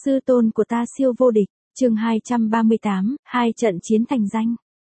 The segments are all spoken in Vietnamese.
Sư tôn của ta siêu vô địch, chương 238, hai trận chiến thành danh.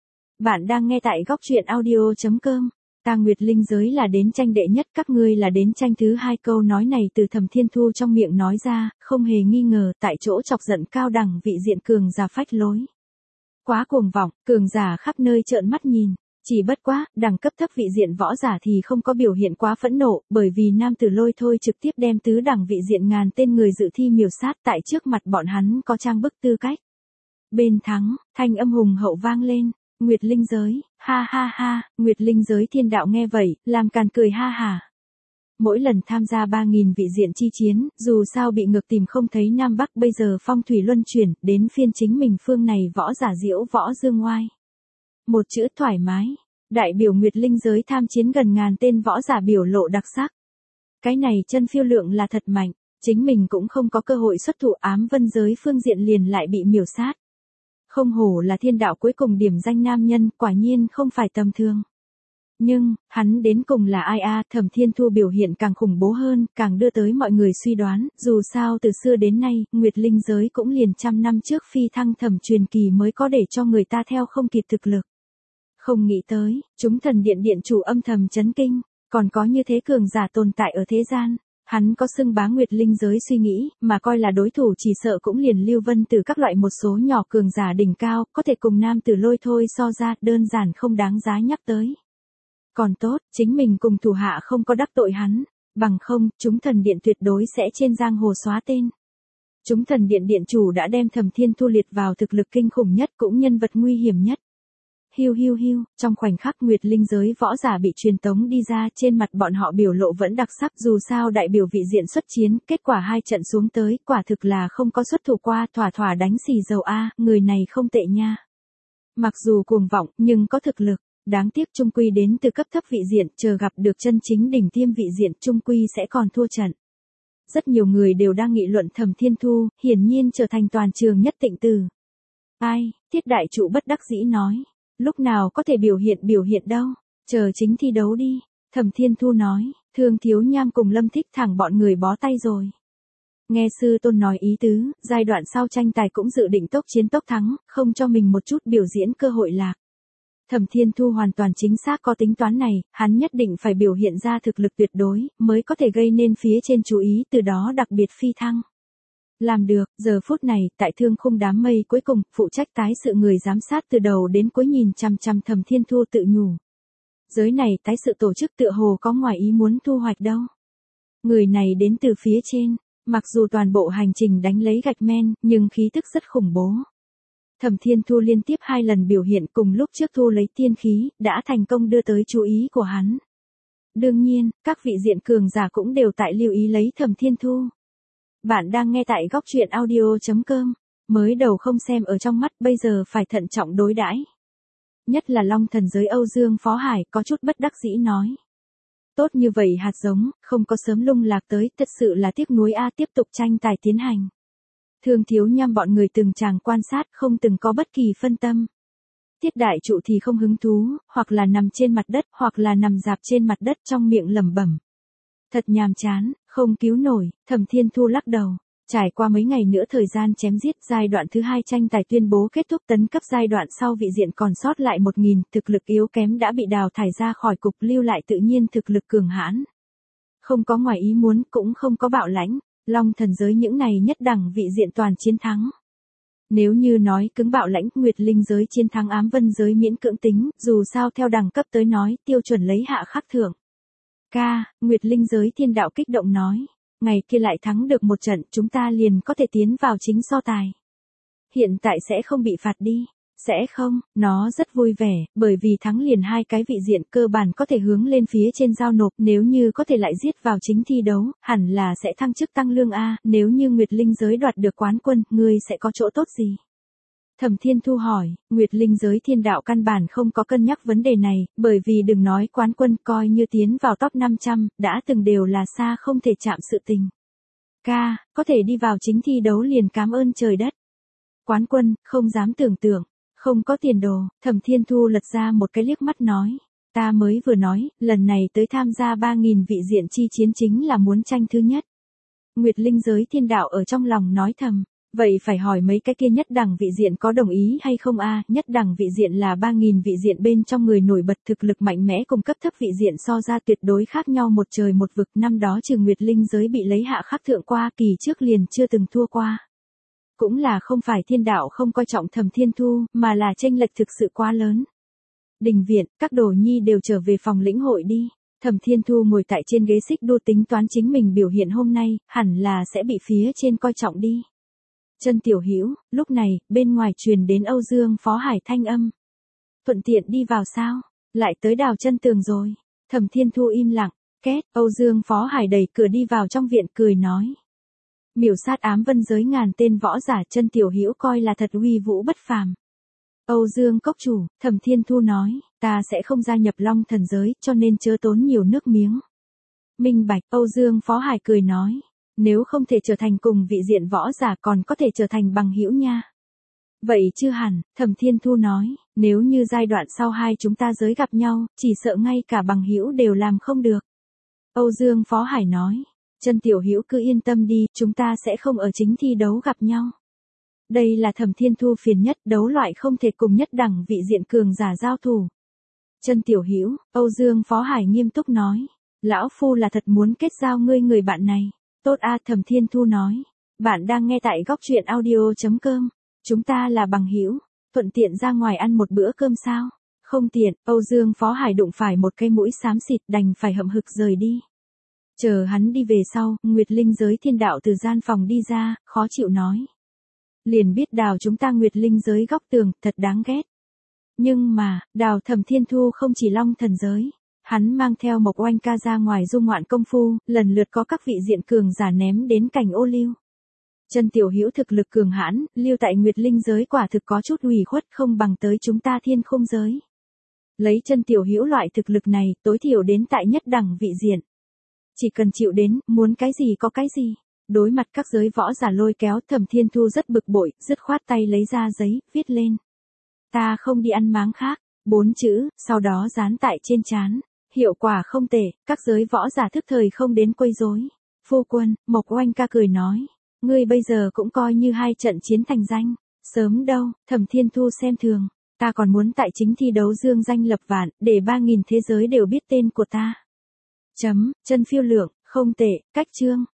Bạn đang nghe tại góc truyện audio.com. Ta Nguyệt Linh giới là đến tranh đệ nhất, các ngươi là đến tranh thứ hai. Câu nói này từ Thẩm Thiên Thu trong miệng nói ra, không hề nghi ngờ, tại chỗ chọc giận cao đẳng vị diện cường giả phách lối. Quá cuồng vọng, cường giả khắp nơi trợn mắt nhìn. Chỉ bất quá, đẳng cấp thấp vị diện võ giả thì không có biểu hiện quá phẫn nộ, bởi vì nam tử Lôi Thôi trực tiếp đem tứ đẳng vị diện ngàn tên người dự thi miểu sát, tại trước mặt bọn hắn có trang bức tư cách. Bên thắng, thanh âm hùng hậu vang lên, Nguyệt Linh giới, ha ha ha. Nguyệt Linh giới thiên đạo nghe vậy, làm càn cười ha hả. Mỗi lần tham gia 3.000 vị diện chi chiến, dù sao bị ngược tìm không thấy Nam Bắc, bây giờ phong thủy luân chuyển, đến phiên chính mình phương này võ giả diễu võ dương ngoai. Một chữ thoải mái. Đại biểu Nguyệt Linh giới tham chiến gần ngàn tên võ giả biểu lộ đặc sắc. Cái này chân phiêu lượng là thật mạnh, chính mình cũng không có cơ hội xuất thủ, ám vân giới phương diện liền lại bị miểu sát. Không hổ là thiên đạo cuối cùng điểm danh nam nhân, quả nhiên không phải tầm thường. Nhưng, hắn đến cùng là ai a? Thẩm Thiên Thu biểu hiện càng khủng bố hơn, càng đưa tới mọi người suy đoán, dù sao từ xưa đến nay, Nguyệt Linh giới cũng liền trăm năm trước phi thăng thẩm truyền kỳ mới có để cho người ta theo không kịp thực lực. Không nghĩ tới, chúng thần điện điện chủ âm thầm chấn kinh, còn có như thế cường giả tồn tại ở thế gian. Hắn có xưng bá Nguyệt Linh giới suy nghĩ, mà coi là đối thủ chỉ sợ cũng liền Lưu Vân từ các loại một số nhỏ cường giả đỉnh cao, có thể cùng nam tử Lôi Thôi so ra, đơn giản không đáng giá nhắc tới. Còn tốt, chính mình cùng thủ hạ không có đắc tội hắn, bằng không, chúng thần điện tuyệt đối sẽ trên giang hồ xóa tên. Chúng thần điện điện chủ đã đem Thẩm Thiên Thu liệt vào thực lực kinh khủng nhất, cũng nhân vật nguy hiểm nhất. Hiu hiu hiu, trong khoảnh khắc Nguyệt Linh giới võ giả bị truyền tống đi ra, trên mặt bọn họ biểu lộ vẫn đặc sắc, dù sao đại biểu vị diện xuất chiến, kết quả hai trận xuống tới, quả thực là không có xuất thủ qua, thỏa thỏa đánh xì dầu a, người này không tệ nha. Mặc dù cuồng vọng, nhưng có thực lực, đáng tiếc chung quy đến từ cấp thấp vị diện, chờ gặp được chân chính đỉnh tiêm vị diện, chung quy sẽ còn thua trận. Rất nhiều người đều đang nghị luận Thẩm Thiên Thu, hiển nhiên trở thành toàn trường nhất tịnh tử. Ai, Thiết đại trụ bất đắc dĩ nói. Lúc nào có thể biểu hiện đâu, chờ chính thi đấu đi, Thẩm Thiên Thu nói, Thương Thiếu Nham cùng Lâm Thích Thẳng bọn người bó tay rồi. Nghe sư tôn nói ý tứ, giai đoạn sau tranh tài cũng dự định tốc chiến tốc thắng, không cho mình một chút biểu diễn cơ hội lạc. Thẩm Thiên Thu hoàn toàn chính xác có tính toán này, hắn nhất định phải biểu hiện ra thực lực tuyệt đối, mới có thể gây nên phía trên chú ý, từ đó đặc biệt phi thăng. Làm được, giờ phút này, tại thương khung đám mây cuối cùng, phụ trách tái sự người giám sát từ đầu đến cuối nhìn chằm chằm Thẩm Thiên Thu tự nhủ. Giới này tái sự tổ chức tựa hồ có ngoài ý muốn thu hoạch đâu. Người này đến từ phía trên, mặc dù toàn bộ hành trình đánh lấy gạch men, nhưng khí tức rất khủng bố. Thẩm Thiên Thu liên tiếp 2 lần biểu hiện cùng lúc trước thu lấy tiên khí, đã thành công đưa tới chú ý của hắn. Đương nhiên, các vị diện cường giả cũng đều tại lưu ý lấy Thẩm Thiên Thu. Bạn đang nghe tại góc truyện audio.com, mới đầu không xem ở trong mắt, bây giờ phải thận trọng đối đãi. Nhất là Long Thần giới Âu Dương Phó Hải có chút bất đắc dĩ nói. Tốt như vậy hạt giống, không có sớm lung lạc tới, thật sự là tiếc nuối a. Tiếp tục tranh tài tiến hành. Thương Thiếu Nham bọn người từng tràng quan sát, không từng có bất kỳ phân tâm. Thiết đại trụ thì không hứng thú, hoặc là nằm trên mặt đất, hoặc là nằm rạp trên mặt đất trong miệng lẩm bẩm. Thật nhàm chán, không cứu nổi, Thẩm Thiên Thu lắc đầu. Trải qua mấy ngày nữa thời gian chém giết, giai đoạn thứ 2 tranh tài tuyên bố kết thúc, tấn cấp giai đoạn sau vị diện còn sót lại 1.000, thực lực yếu kém đã bị đào thải ra khỏi cục, lưu lại tự nhiên thực lực cường hãn. Không có ngoài ý muốn, cũng không có bạo lãnh, Long Thần giới những này nhất đẳng vị diện toàn chiến thắng. Nếu như nói cứng bạo lãnh, Nguyệt Linh giới chiến thắng ám vân giới miễn cưỡng tính, dù sao theo đẳng cấp tới nói, tiêu chuẩn lấy hạ khắc thượng. Nguyệt Linh giới thiên đạo kích động nói, ngày kia lại thắng được một trận, chúng ta liền có thể tiến vào chính so tài. Hiện tại sẽ không bị phạt đi, sẽ không, nó rất vui vẻ, bởi vì thắng liền 2 cái vị diện cơ bản có thể hướng lên phía trên giao nộp, nếu như có thể lại giết vào chính thi đấu, hẳn là sẽ thăng chức tăng lương a, nếu như Nguyệt Linh giới đoạt được quán quân, ngươi sẽ có chỗ tốt gì? Thẩm Thiên Thu hỏi, Nguyệt Linh giới thiên đạo căn bản không có cân nhắc vấn đề này, bởi vì đừng nói quán quân, coi như tiến vào top 500, đã từng đều là xa không thể chạm sự tình. Có thể đi vào chính thi đấu liền cảm ơn trời đất. Quán quân, không dám tưởng tượng, không có tiền đồ, Thẩm Thiên Thu lật ra một cái liếc mắt nói, ta mới vừa nói, lần này tới tham gia 3.000 vị diện chi chiến chính là muốn tranh thứ nhất. Nguyệt Linh giới thiên đạo ở trong lòng nói thầm. Vậy phải hỏi mấy cái kia nhất đẳng vị diện có đồng ý hay không a? Nhất đẳng vị diện là 3.000 vị diện bên trong người nổi bật thực lực mạnh mẽ cùng cấp thấp vị diện so ra tuyệt đối khác nhau một trời một vực. Năm đó Trường Nguyệt Linh giới bị lấy hạ khắc thượng qua, kỳ trước liền chưa từng thua qua. Cũng là không phải thiên đạo không coi trọng Thẩm Thiên Thu, mà là chênh lệch thực sự quá lớn. Đình viện, các đồ nhi đều trở về phòng lĩnh hội đi. Thẩm Thiên Thu ngồi tại trên ghế xích đu tính toán chính mình biểu hiện hôm nay, hẳn là sẽ bị phía trên coi trọng đi. Chân Tiểu Hữu, lúc này, bên ngoài truyền đến Âu Dương Phó Hải thanh âm. Thuận tiện đi vào sao? Lại tới đào chân tường rồi. Thẩm Thiên Thu im lặng, két, Âu Dương Phó Hải đẩy cửa đi vào trong viện cười nói. Miểu sát ám vân giới ngàn tên võ giả, Chân Tiểu Hữu coi là thật uy vũ bất phàm. Âu Dương cốc chủ, Thẩm Thiên Thu nói, ta sẽ không gia nhập Long Thần giới, cho nên chớ tốn nhiều nước miếng. Minh bạch, Âu Dương Phó Hải cười nói. Nếu không thể trở thành cùng vị diện võ giả còn có thể trở thành bằng hữu nha. Vậy chưa hẳn, Thẩm Thiên Thu nói, nếu như giai đoạn sau hai chúng ta giới gặp nhau, chỉ sợ ngay cả bằng hữu đều làm không được. Âu Dương Phó Hải nói, Chân Tiểu Hữu cứ yên tâm đi, chúng ta sẽ không ở chính thi đấu gặp nhau. Đây là Thẩm Thiên Thu phiền nhất, đấu loại không thể cùng nhất đẳng vị diện cường giả giao thủ. Chân Tiểu Hữu, Âu Dương Phó Hải nghiêm túc nói, lão phu là thật muốn kết giao ngươi người bạn này. Tốt a, Thẩm Thiên Thu nói. Bạn đang nghe tại góc truyện audio.com. Chúng ta là bằng hữu, thuận tiện ra ngoài ăn một bữa cơm sao? Không tiện, Âu Dương Phó Hải đụng phải một cây mũi xám xịt đành phải hậm hực rời đi. Chờ hắn đi về sau, Nguyệt Linh giới thiên đạo từ gian phòng đi ra, khó chịu nói. Liền biết đào chúng ta Nguyệt Linh giới góc tường, thật đáng ghét. Nhưng mà, đào Thẩm Thiên Thu không chỉ Long Thần giới. Hắn mang theo Mộc Oanh ca ra ngoài du ngoạn công phu, lần lượt có các vị diện cường giả ném đến cảnh ô liu. Chân Tiểu Hữu thực lực cường hãn, lưu tại Nguyệt Linh giới quả thực có chút ủy khuất không bằng tới chúng ta Thiên Không giới. Lấy Chân Tiểu Hữu loại thực lực này, tối thiểu đến tại nhất đẳng vị diện. Chỉ cần chịu đến, muốn cái gì có cái gì. Đối mặt các giới võ giả lôi kéo, Thẩm Thiên Thu rất bực bội, dứt khoát tay lấy ra giấy, viết lên. Ta không đi ăn máng khác, 4 chữ, sau đó dán tại trên trán. Hiệu quả không tệ, các giới võ giả thức thời không đến quấy rối. Phu quân, Mộc Oanh ca cười nói, ngươi bây giờ cũng coi như hai trận chiến thành danh. Sớm đâu, Thẩm Thiên Thu xem thường, ta còn muốn tại chính thi đấu dương danh lập vạn, để 3.000 thế giới đều biết tên của ta. Chân Phiêu Lượng, không tệ, cách chương.